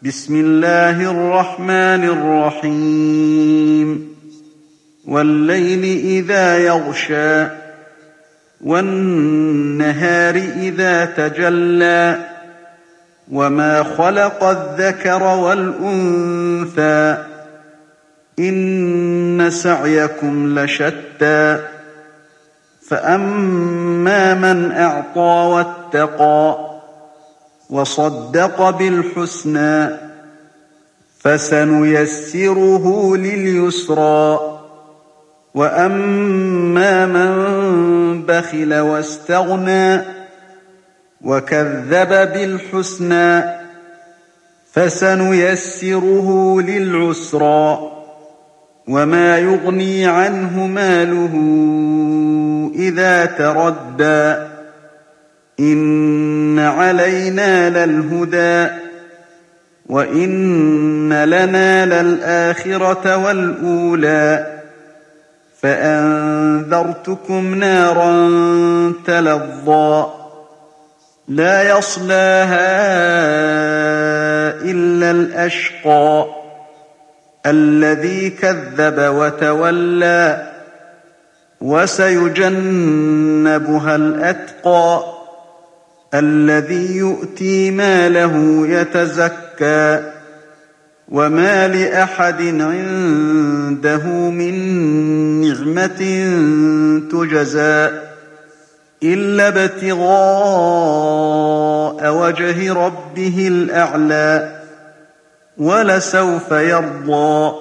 بسم الله الرحمن الرحيم والليل إذا يغشى والنهار إذا تجلى وما خلق الذكر والأنثى إن سعيكم لشتى فأما من أعطى واتقى وصدق بالحسنى فسنيسره لليسرى وأما من بخل واستغنى وكذب بالحسنى فسنيسره للعسرى وما يغني عنه ماله إذا تردى إن علينا للهدى وإن لنا للآخرة والأولى فأنذرتكم نارا تلظى لا يصلاها إلا الأشقى الذي كذب وتولى وسيجنبها الأتقى الذي يؤتي ماله يتزكى وما لأحد عنده من نعمة تجزى إلا ابتغاء وجه ربه الأعلى ولسوف يرضى